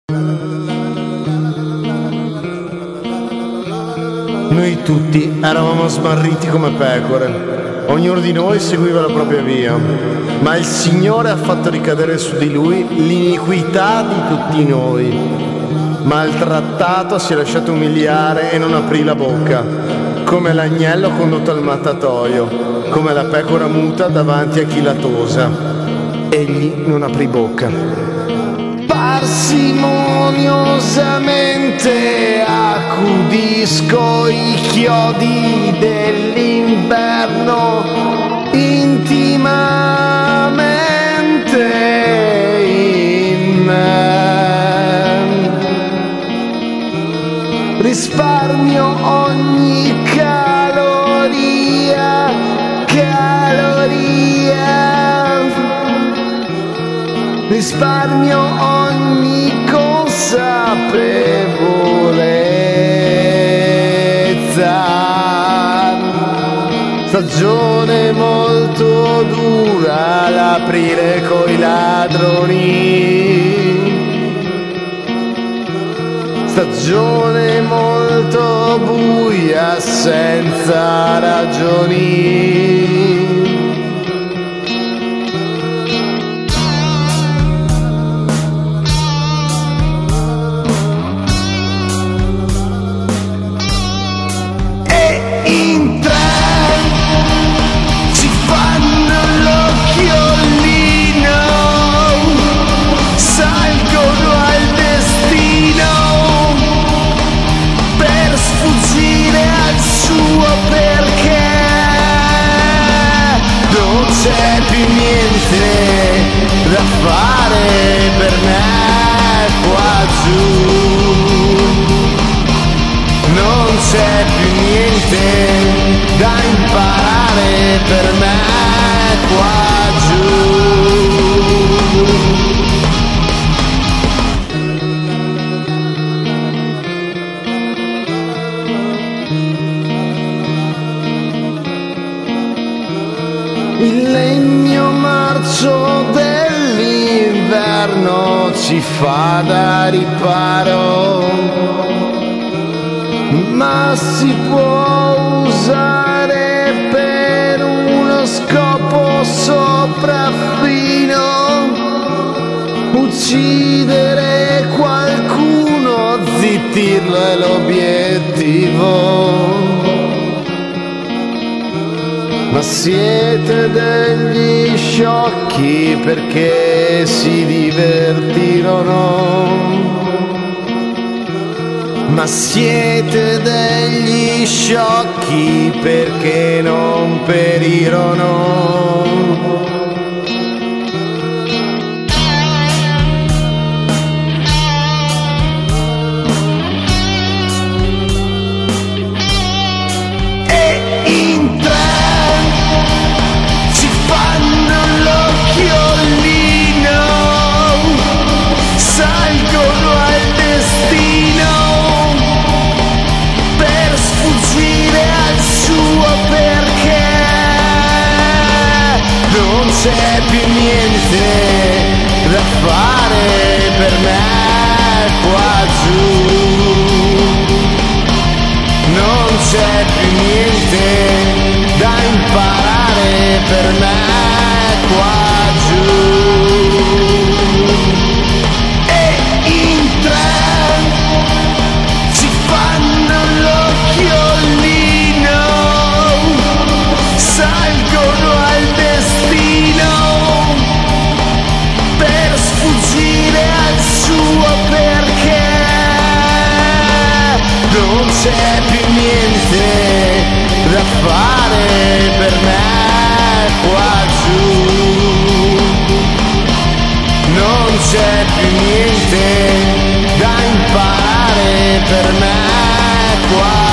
Noi tutti eravamo smarriti come pecore, ognuno di noi seguiva la propria via, ma il Signore ha fatto ricadere su di lui l'iniquità di tutti noi. Maltrattato si è lasciato umiliare e non aprì la bocca, come l'agnello condotto al mattatoio, come la pecora muta davanti a chi la tosa. Egli non aprì bocca. Parsimoniosamente accudisco i chiodi dell'inverno, intimamente in me. Risparmio ogni caloria, risparmio ogni consapevolezza. Stagione molto dura l'aprire coi ladroni, stagione molto buia senza ragioni. C'è più niente da fare per me qua giù, non c'è più niente da imparare per me qua giù. Il legno marcio dell'inverno ci fa da riparo, ma si può usare per uno scopo sopraffino, uccidere qualcuno, zittirlo è l'obiettivo. Ma siete degli sciocchi perché si divertirono. Ma siete degli sciocchi perché non perirono. Non c'è più niente da fare per me qua giù, non c'è più niente da imparare per me qua giù. E in tre ci fanno l'occhiolino, salgono al destino per sfuggire al suo perché. Non c'è più niente da fare per me qua giù, non c'è più niente da imparare per me qua